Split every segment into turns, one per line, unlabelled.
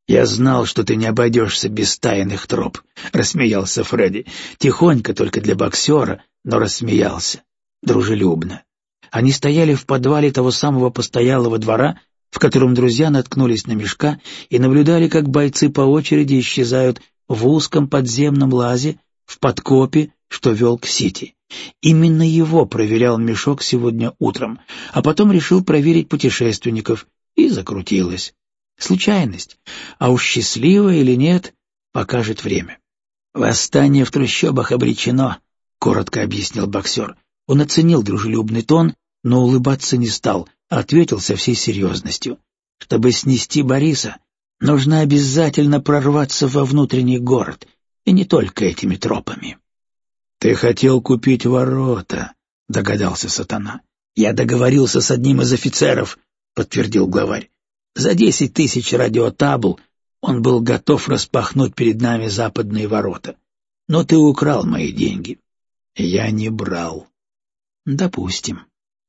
«Я знал, что ты не обойдешься без тайных троп», — рассмеялся Фредди. Тихонько, только для боксера, но рассмеялся. Дружелюбно. Они стояли в подвале того самого постоялого двора, в котором друзья наткнулись на Мешка и наблюдали, как бойцы по очереди исчезают в узком подземном лазе в подкопе, что вел к Сити. Именно его проверял Мешок сегодня утром, а потом решил проверить путешественников, и закрутилось. Случайность, а уж счастливая или нет, покажет время. «Восстание в трущобах обречено», — коротко объяснил боксер. Он оценил дружелюбный тон, но улыбаться не стал, а ответил со всей серьезностью. «Чтобы снести Бориса, нужно обязательно прорваться во внутренний город, и не только этими тропами». «Ты хотел купить ворота», — догадался Сатана. «Я договорился с одним из офицеров», — подтвердил главарь. «За 10 тысяч радиотабл он был готов распахнуть перед нами западные ворота. Но ты украл мои деньги». «Я не брал». «Допустим».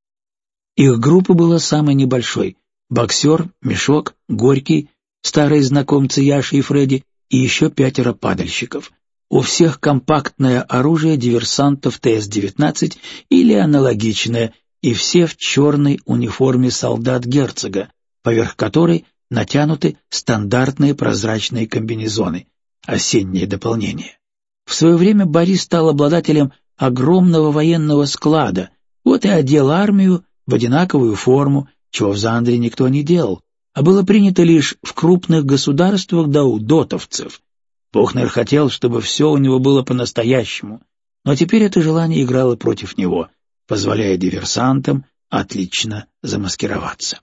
Их группа была самой небольшой. Боксер, Мешок, Горький, старые знакомцы Яши и Фредди и еще 5 падальщиков. У всех компактное оружие диверсантов ТС-19 или аналогичное, и все в черной униформе солдат герцога, поверх которой натянуты стандартные прозрачные комбинезоны, осеннее дополнение. В свое время Борис стал обладателем огромного военного склада, вот и одел армию в одинаковую форму, чего в Зандре никто не делал, а было принято лишь в крупных государствах да у дотовцев. Бухнер хотел, чтобы все у него было по-настоящему, но теперь это желание играло против него, позволяя диверсантам отлично замаскироваться.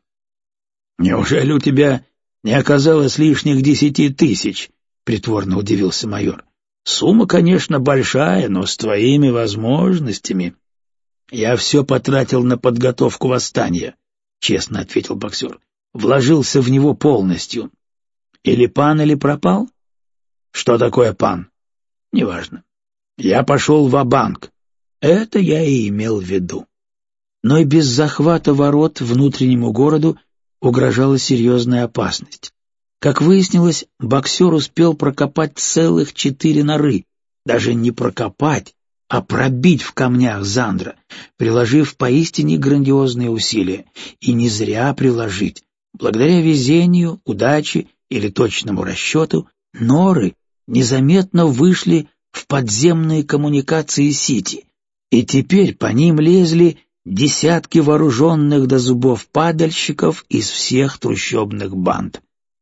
«Неужели у тебя не оказалось лишних 10 тысяч?» — притворно удивился майор. «Сумма, конечно, большая, но с твоими возможностями...» «Я все потратил на подготовку восстания», — честно ответил боксер. «Вложился в него полностью. Или пан, или пропал?» «Что такое пан?» «Неважно. Я пошел ва-банк. Это я и имел в виду». Но и без захвата ворот внутреннему городу угрожала серьезная опасность. Как выяснилось, боксер успел прокопать целых 4 норы, даже не прокопать, а пробить в камнях Зандра, приложив поистине грандиозные усилия. И не зря приложить. Благодаря везению, удаче или точному расчету, норы незаметно вышли в подземные коммуникации Сити, и теперь по ним лезли десятки вооруженных до зубов падальщиков из всех трущобных банд.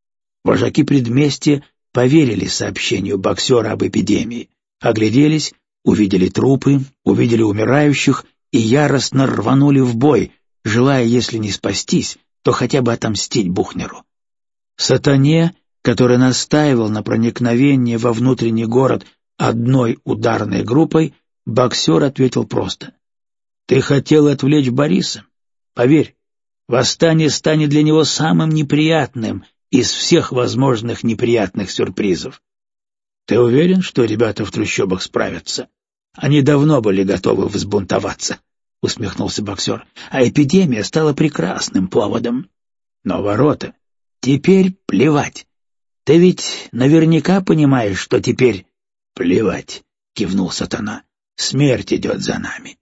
Вожаки предместья поверили сообщению боксера об эпидемии, огляделись, увидели трупы, увидели умирающих и яростно рванули в бой, желая, если не спастись, то хотя бы отомстить Бухнеру. Сатане, который настаивал на проникновении во внутренний город одной ударной группой, боксер ответил просто: «Ты хотел отвлечь Бориса? Поверь, восстание станет для него самым неприятным из всех возможных неприятных сюрпризов. Ты уверен, что ребята в трущобах справятся? Они давно были готовы взбунтоваться», — усмехнулся боксер, «а эпидемия стала прекрасным поводом. Но ворота... Теперь плевать. Ты ведь наверняка понимаешь, что теперь...» «Плевать», — кивнул Сатана, — «смерть идет за нами».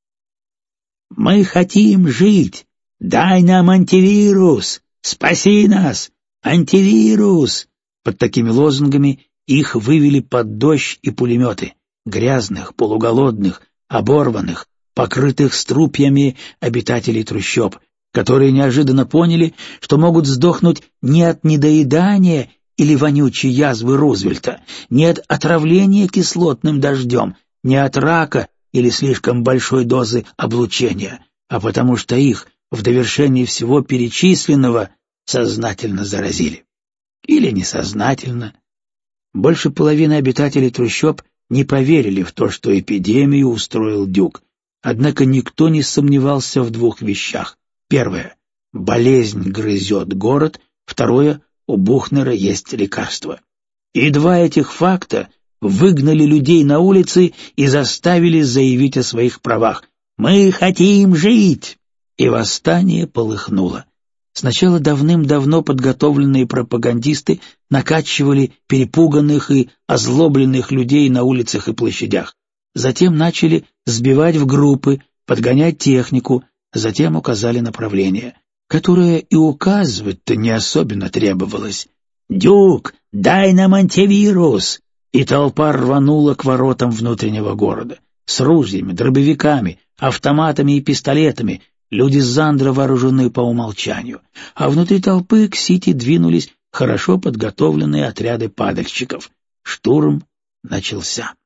«Мы хотим жить! Дай нам антивирус! Спаси нас! Антивирус!» Под такими лозунгами их вывели под дождь и пулеметы, грязных, полуголодных, оборванных, покрытых струпьями обитателей трущоб, которые неожиданно поняли, что могут сдохнуть не от недоедания или вонючей язвы Рузвельта, не от отравления кислотным дождем, не от рака или слишком большой дозы облучения, а потому что их, в довершении всего перечисленного, сознательно заразили. Или несознательно. Больше половины обитателей трущоб не поверили в то, что эпидемию устроил Дюк. Однако никто не сомневался в 2 вещах. Первое — болезнь грызет город. Второе — у Бухнера есть лекарство. И 2 этих факта выгнали людей на улицы и заставили заявить о своих правах. «Мы хотим жить!» И восстание полыхнуло. Сначала давным-давно подготовленные пропагандисты накачивали перепуганных и озлобленных людей на улицах и площадях. Затем начали сбивать в группы, подгонять технику, затем указали направление, которое и указывать-то не особенно требовалось. «Дюк, дай нам антивирус!» И толпа рванула к воротам внутреннего города. С ружьями, дробовиками, автоматами и пистолетами, люди Зандра вооружены по умолчанию, а внутри толпы к Сити двинулись хорошо подготовленные отряды падальщиков. Штурм начался.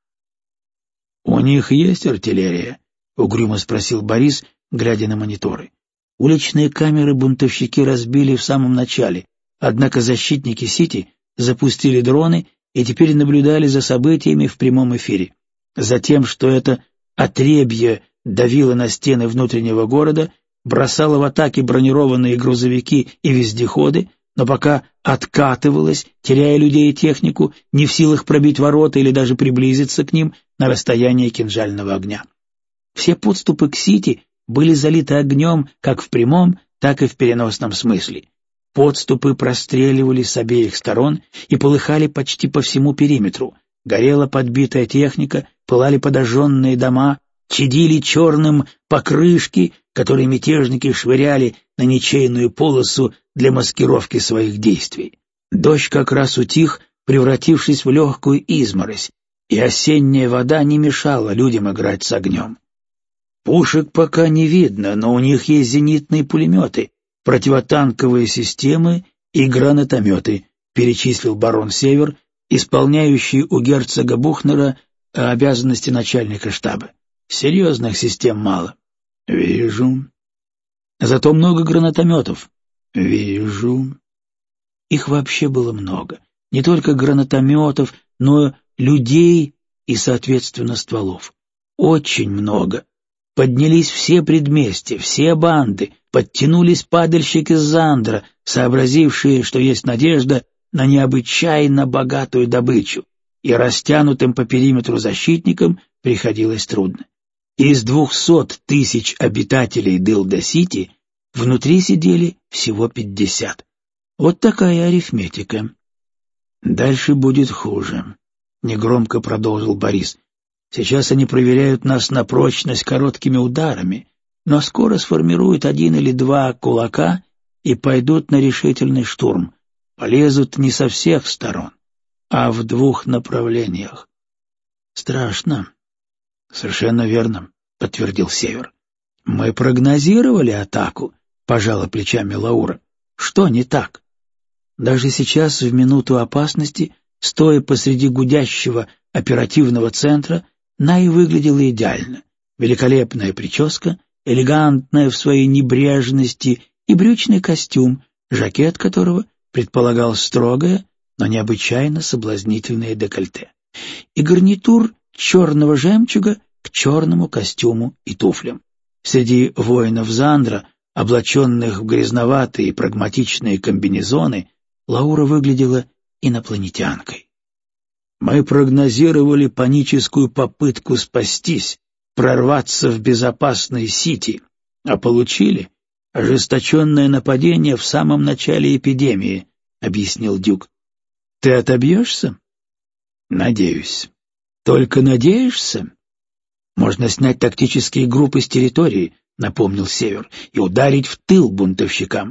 «У них есть артиллерия?» — угрюмо спросил Борис, глядя на мониторы. Уличные камеры бунтовщики разбили в самом начале, однако защитники Сити запустили дроны и теперь наблюдали за событиями в прямом эфире. Затем, что это отребье давило на стены внутреннего города, бросало в атаки бронированные грузовики и вездеходы, но пока откатывалось, теряя людей и технику, не в силах пробить ворота или даже приблизиться к ним на расстояние кинжального огня. Все подступы к Сити были залиты огнем как в прямом, так и в переносном смысле. Подступы простреливали с обеих сторон и полыхали почти по всему периметру. Горела подбитая техника, пылали подожженные дома, чадили черным покрышки, которые мятежники швыряли на ничейную полосу для маскировки своих действий. Дождь как раз утих, превратившись в легкую изморозь, и осенняя вода не мешала людям играть с огнем. Пушек пока не видно, но у них есть зенитные пулеметы, противотанковые системы и гранатометы, перечислил барон Север, исполняющий у герцога Бухнера обязанности начальника штаба. Серьезных систем мало. Вижу. Зато много гранатометов. Вижу. Их вообще было много. Не только гранатометов, но людей и, соответственно, стволов. Очень много. Поднялись все предместья, все банды, подтянулись падальщики Зандра, сообразившие, что есть надежда на необычайно богатую добычу, и растянутым по периметру защитникам приходилось трудно. Из 200 тысяч обитателей Дылда-Сити внутри сидели всего 50. Вот такая арифметика. «Дальше будет хуже», — негромко продолжил Борис. «Сейчас они проверяют нас на прочность короткими ударами, но скоро сформируют 1 или 2 кулака и пойдут на решительный штурм. Полезут не со всех сторон, а в 2 направлениях. Страшно». «Совершенно верно», — подтвердил Север. «Мы прогнозировали атаку», — пожала плечами Лаура. «Что не так?» Даже сейчас, в минуту опасности, стоя посреди гудящего оперативного центра, Най выглядела идеально. Великолепная прическа, элегантная в своей небрежности и брючный костюм, жакет которого предполагал строгое, но необычайно соблазнительное декольте. И гарнитур черного жемчуга к черному костюму и туфлям. Среди воинов Зандра, облаченных в грязноватые прагматичные комбинезоны, Лаура выглядела инопланетянкой. «Мы прогнозировали паническую попытку спастись, прорваться в безопасный Сити, а получили ожесточенное нападение в самом начале эпидемии», — объяснил Дюк. «Ты отобьешься?» «Надеюсь». «Только надеешься?» «Можно снять тактические группы с территории», — напомнил Север, «и ударить в тыл бунтовщикам».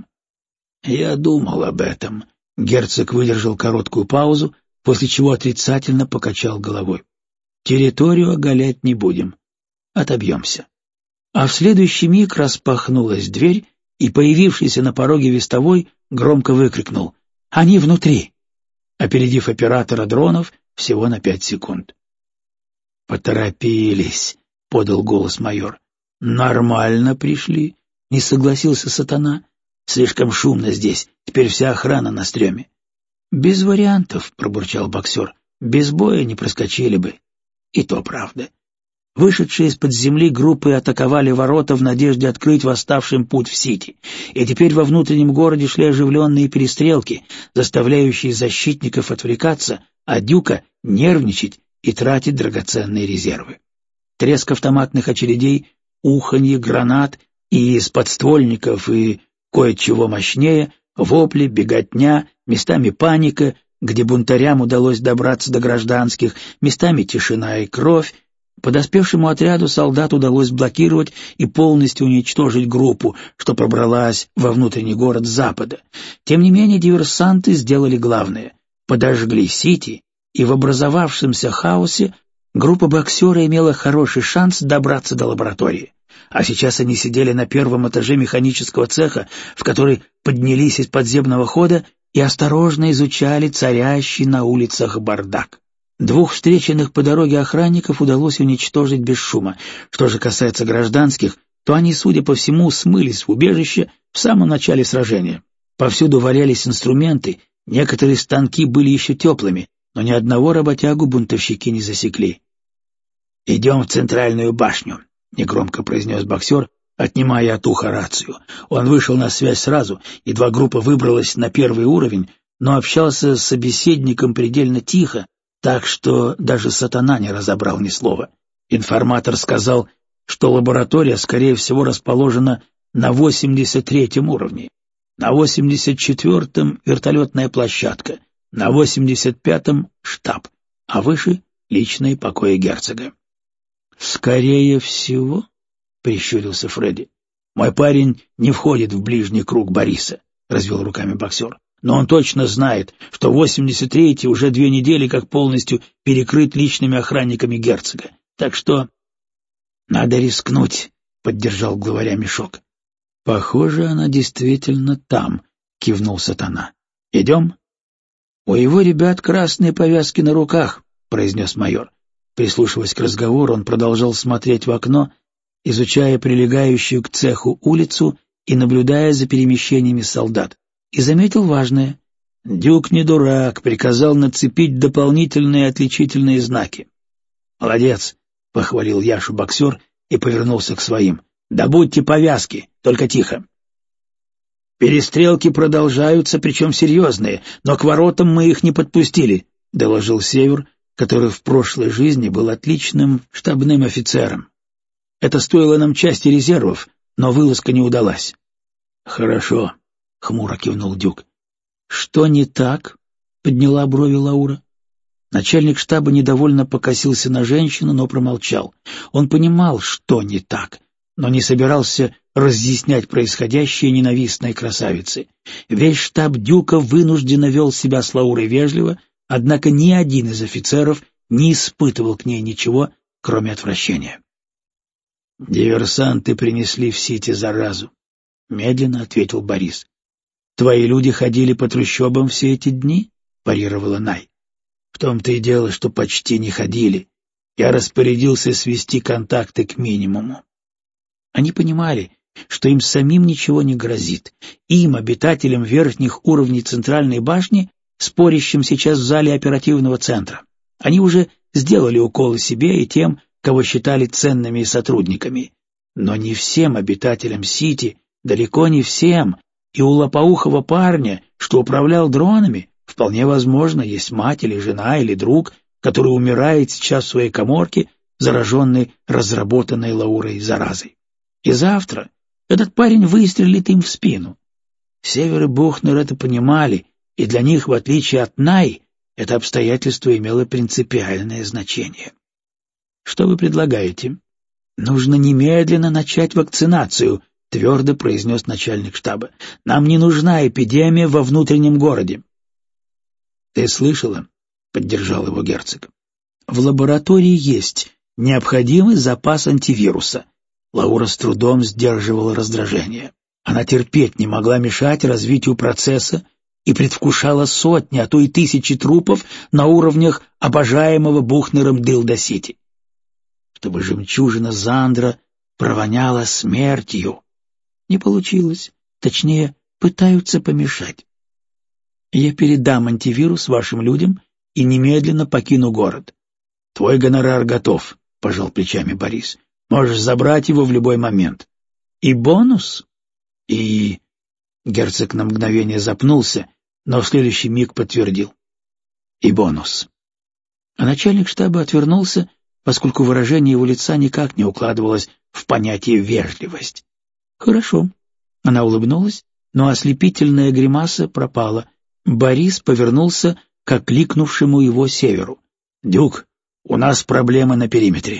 «Я думал об этом». Герцог выдержал короткую паузу, после чего отрицательно покачал головой. «Территорию оголять не будем. Отобьемся». А в следующий миг распахнулась дверь, и появившийся на пороге вестовой громко выкрикнул: «Они внутри!», опередив оператора дронов всего на 5 секунд. «Поторопились», — подал голос майор. «Нормально пришли», — не согласился Сатана. «Слишком шумно здесь, теперь вся охрана на стреме». «Без вариантов», — пробурчал боксер, — «без боя не проскочили бы». И то правда. Вышедшие из-под земли группы атаковали ворота в надежде открыть восставшим путь в Сити, и теперь во внутреннем городе шли оживленные перестрелки, заставляющие защитников отвлекаться, а Дюка нервничать и тратить драгоценные резервы. Треск автоматных очередей, уханье гранат и из подствольников и кое-чего мощнее, вопли, беготня, местами паника, где бунтарям удалось добраться до гражданских, местами тишина и кровь. Подоспевшему отряду солдат удалось блокировать и полностью уничтожить группу, что пробралась во внутренний город с запада. Тем не менее, диверсанты сделали главное — подожгли Сити, и в образовавшемся хаосе группа боксера имела хороший шанс добраться до лаборатории. А сейчас они сидели на первом этаже механического цеха, в который поднялись из подземного хода и осторожно изучали царящий на улицах бардак. 2 встреченных по дороге охранников удалось уничтожить без шума. Что же касается гражданских, то они, судя по всему, смылись в убежище в самом начале сражения. Повсюду валялись инструменты, некоторые станки были еще теплыми, но ни одного работягу бунтовщики не засекли. «Идем в центральную башню», — негромко произнес боксер, отнимая от уха рацию. Он вышел на связь сразу, едва группа выбралась на первый уровень, но общался с собеседником предельно тихо, так что даже сатана не разобрал ни слова. Информатор сказал, что лаборатория, скорее всего, расположена на 83-м уровне, на 84-м вертолетная площадка, на 85-м штаб, а выше — личные покои герцога. «Скорее всего», — прищурился Фредди, — «мой парень не входит в ближний круг Бориса», — развел руками боксер. «Но он точно знает, что 83-й уже 2 недели как полностью перекрыт личными охранниками герцога. Так что...» «Надо рискнуть», — поддержал главаря Мешок. «Похоже, она действительно там», — кивнул сатана. «Идем?» «У его ребят красные повязки на руках», — произнес майор. Прислушиваясь к разговору, он продолжал смотреть в окно, изучая прилегающую к цеху улицу и наблюдая за перемещениями солдат. И заметил важное. Дюк не дурак, приказал нацепить дополнительные отличительные знаки. «Молодец», — похвалил Яшу боксер и повернулся к своим. «Добудьте повязки, только тихо». «Перестрелки продолжаются, причем серьезные, но к воротам мы их не подпустили», — доложил Север, который в прошлой жизни был отличным штабным офицером. «Это стоило нам части резервов, но вылазка не удалась». «Хорошо», — хмуро кивнул Дюк. «Что не так?» — подняла брови Лаура. Начальник штаба недовольно покосился на женщину, но промолчал. Он понимал, что не так, но не собирался разъяснять происходящее ненавистной красавице. Весь штаб Дюка вынужденно вел себя с Лаурой вежливо, однако ни один из офицеров не испытывал к ней ничего, кроме отвращения. «Диверсанты принесли в Сити заразу», — медленно ответил Борис. «Твои люди ходили по трущобам все эти дни?» — парировала Най. «В том-то и дело, что почти не ходили. Я распорядился свести контакты к минимуму». Они понимали, что им самим ничего не грозит. Им, обитателям верхних уровней центральной башни, спорящим сейчас в зале оперативного центра. Они уже сделали уколы себе и тем, кого считали ценными сотрудниками. Но не всем обитателям Сити, далеко не всем, и у лопоухого парня, что управлял дронами, вполне возможно, есть мать или жена или друг, который умирает сейчас в своей каморке, зараженный разработанной Лаурой заразой. И завтра этот парень выстрелит им в спину. Север и Бухнер это понимали, и для них, в отличие от Най, это обстоятельство имело принципиальное значение. «Что вы предлагаете?» «Нужно немедленно начать вакцинацию», — твердо произнес начальник штаба. «Нам не нужна эпидемия во внутреннем городе». «Ты слышала?» — поддержал его герцог. «В лаборатории есть необходимый запас антивируса». Лаура с трудом сдерживала раздражение. Она терпеть не могла мешать развитию процесса и предвкушала сотни, а то и тысячи трупов на уровнях обожаемого Бухнером Дилда-Сити. Чтобы жемчужина Зандра провоняла смертью. Не получилось. Точнее, пытаются помешать. Я передам антивирус вашим людям и немедленно покину город. Твой гонорар готов, — пожал плечами Борис. Можешь забрать его в любой момент. И бонус? И... Герцог на мгновение запнулся, но в следующий миг подтвердил. И бонус. А начальник штаба отвернулся, поскольку выражение его лица никак не укладывалось в понятие «вежливость». «Хорошо». Она улыбнулась, но ослепительная гримаса пропала. Борис повернулся к окликнувшему его Северу. «Дюк, у нас проблемы на периметре».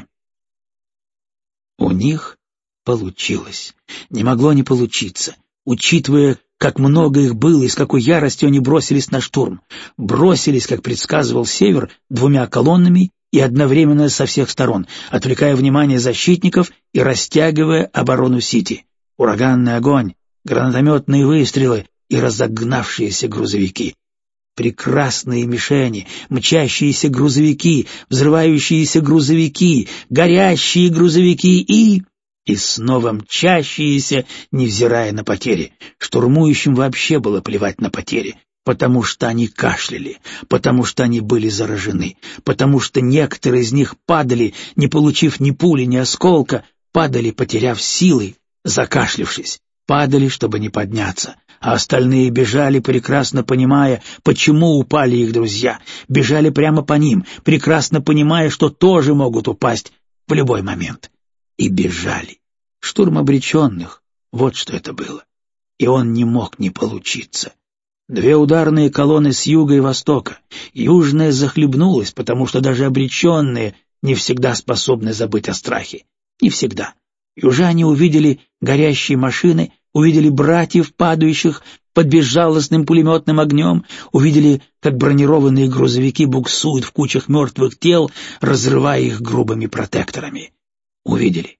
У них получилось. Не могло не получиться, учитывая, как много их было и с какой яростью они бросились на штурм. Бросились, как предсказывал Север, 2 колоннами и одновременно со всех сторон, отвлекая внимание защитников и растягивая оборону Сити. Ураганный огонь, гранатометные выстрелы и разогнавшиеся грузовики. Прекрасные мишени, мчащиеся грузовики, взрывающиеся грузовики, горящие грузовики и снова мчащиеся, невзирая на потери. Штурмующим вообще было плевать на потери, потому что они кашляли, потому что они были заражены, потому что некоторые из них падали, не получив ни пули, ни осколка, падали, потеряв силы, закашлявшись, падали, чтобы не подняться, а остальные бежали, прекрасно понимая, почему упали их друзья, бежали прямо по ним, прекрасно понимая, что тоже могут упасть в любой момент. И бежали. Штурм обреченных, вот что это было. И он не мог не получиться. 2 ударные колонны с юга и востока. Южная захлебнулась, потому что даже обреченные не всегда способны забыть о страхе. Не всегда. Южане увидели горящие машины, увидели братьев, падающих под безжалостным пулеметным огнем, увидели, как бронированные грузовики буксуют в кучах мертвых тел, разрывая их грубыми протекторами. Увидели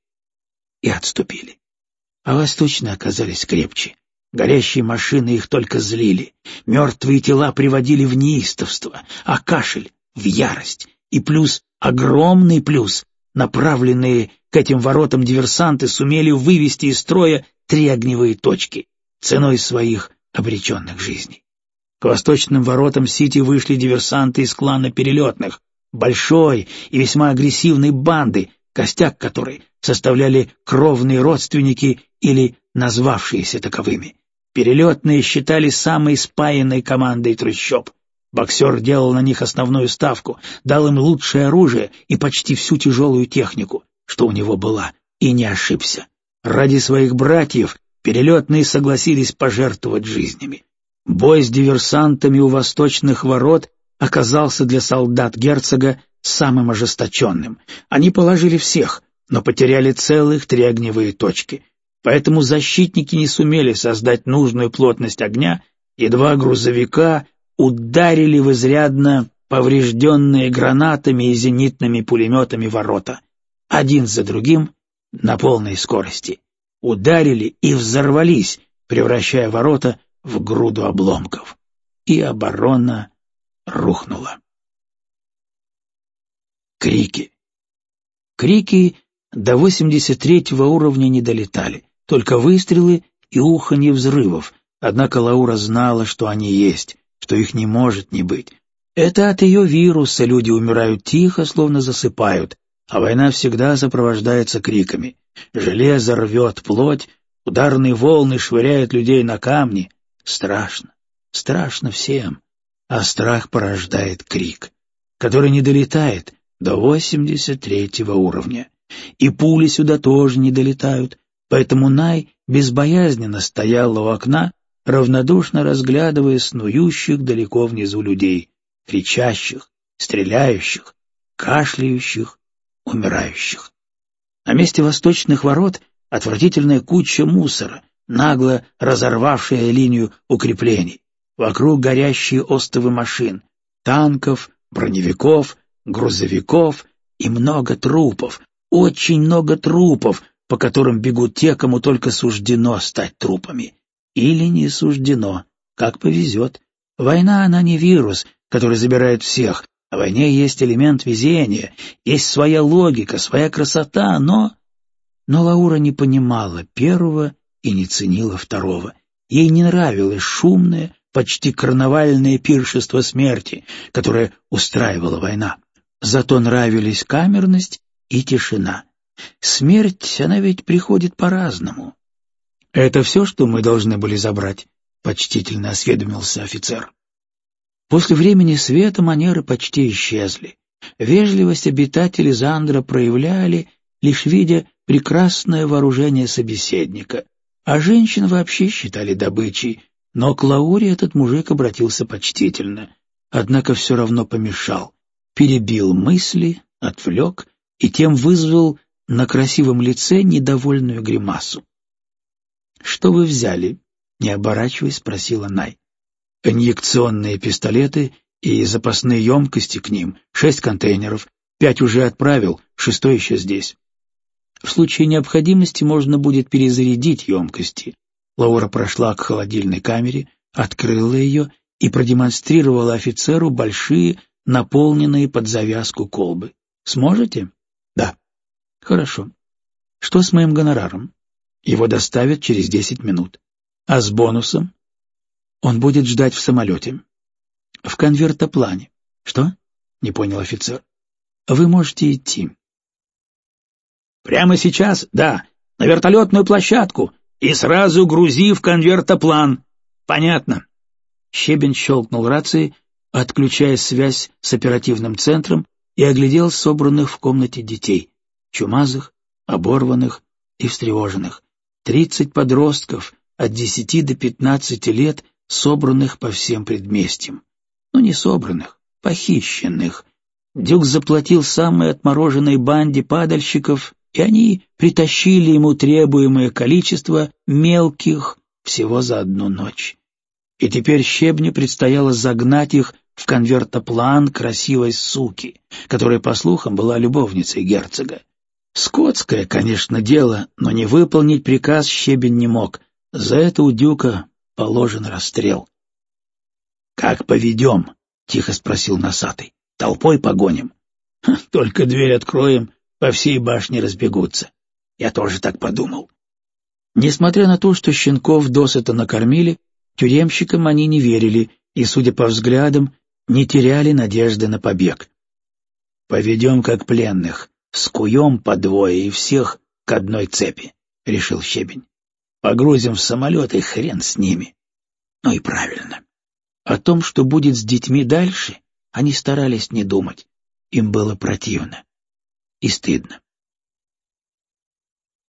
и отступили. А восточные оказались крепче. Горящие машины их только злили, мертвые тела приводили в неистовство, а кашель — в ярость. И плюс, огромный плюс, направленные к этим воротам диверсанты сумели вывести из строя 3 огневые точки ценой своих обреченных жизней. К восточным воротам Сити вышли диверсанты из клана Перелетных, большой и весьма агрессивной банды, костяк которой составляли кровные родственники или назвавшиеся таковыми. Перелетные считались самой спаянной командой трущоб. Боксер делал на них основную ставку, дал им лучшее оружие и почти всю тяжелую технику, что у него была, и не ошибся. Ради своих братьев Перелетные согласились пожертвовать жизнями. Бой с диверсантами у восточных ворот оказался для солдат герцога самым ожесточенным. Они положили всех, но потеряли целых 3 огневые точки. Поэтому защитники не сумели создать нужную плотность огня, и 2 грузовика ударили в изрядно поврежденные гранатами и зенитными пулеметами ворота, один за другим на полной скорости. Ударили и взорвались, превращая ворота в груду обломков. И оборона рухнула. Крики. Крики до 83-го уровня не долетали, только выстрелы и уханье взрывов, однако Лаура знала, что они есть, что их не может не быть. Это от ее вируса люди умирают тихо, словно засыпают, а война всегда сопровождается криками. Железо рвет плоть, ударные волны швыряют людей на камни. Страшно, страшно всем, а страх порождает крик, который не долетает до 83-го уровня. И пули сюда тоже не долетают, поэтому Най безбоязненно стояла у окна, равнодушно разглядывая снующих далеко внизу людей, кричащих, стреляющих, кашляющих, умирающих. На месте восточных ворот отвратительная куча мусора, нагло разорвавшая линию укреплений. Вокруг горящие остовы машин, танков, броневиков, грузовиков и много трупов, очень много трупов, по которым бегут те, кому только суждено стать трупами. Или не суждено, как повезет. Война, она не вирус, который забирает всех. В войне есть элемент везения, есть своя логика, своя красота, но Лаура не понимала первого и не ценила второго. Ей не нравилось шумное, почти карнавальное пиршество смерти, которое устраивала война. Зато нравились камерность и тишина. Смерть, она ведь приходит по-разному. — Это все, что мы должны были забрать? — почтительно осведомился офицер. После времени света манеры почти исчезли. Вежливость обитатели Зандра проявляли, лишь видя прекрасное вооружение собеседника. А женщин вообще считали добычей, но к Лауре этот мужик обратился почтительно, однако все равно помешал, перебил мысли, отвлек и тем вызвал на красивом лице недовольную гримасу. «Что вы взяли?» — не оборачиваясь, спросила Най. «Инъекционные пистолеты и запасные емкости к ним, 6 контейнеров, 5 уже отправил, 6-й еще здесь. В случае необходимости можно будет перезарядить емкости». Лаура прошла к холодильной камере, открыла ее и продемонстрировала офицеру большие, наполненные под завязку колбы. «Сможете?» «Да». «Хорошо. Что с моим гонораром?» «Его доставят через 10 минут. А с бонусом?» «Он будет ждать в самолете». «В конвертоплане». «Что?» — не понял офицер. «Вы можете идти». «Прямо сейчас, да, на вертолетную площадку, и сразу грузи в конвертоплан. Понятно». Щебень щелкнул рацией, отключая связь с оперативным центром, и оглядел собранных в комнате детей, чумазых, оборванных и встревоженных. 30 подростков от 10 до 15 лет, собранных по всем предместьям. Ну, не собранных, похищенных. Дюк заплатил самой отмороженной банде падальщиков, и они притащили ему требуемое количество мелких всего за одну ночь. И теперь Щебню предстояло загнать их в конвертоплан красивой суки, которая, по слухам, была любовницей герцога. Скотское, конечно, дело, но не выполнить приказ Щебень не мог. За это у Дюка положен расстрел. «Как поведем?» — тихо спросил носатый. «Толпой погоним?» «Только дверь откроем, по всей башне разбегутся». Я тоже так подумал. Несмотря на то, что щенков досыта накормили, тюремщикам они не верили и, судя по взглядам, не теряли надежды на побег. «Поведем как пленных, скуем по двое и всех к одной цепи», — решил Щебень. «Погрузим в самолет и хрен с ними». Ну и правильно. О том, что будет с детьми дальше, они старались не думать. Им было противно и стыдно.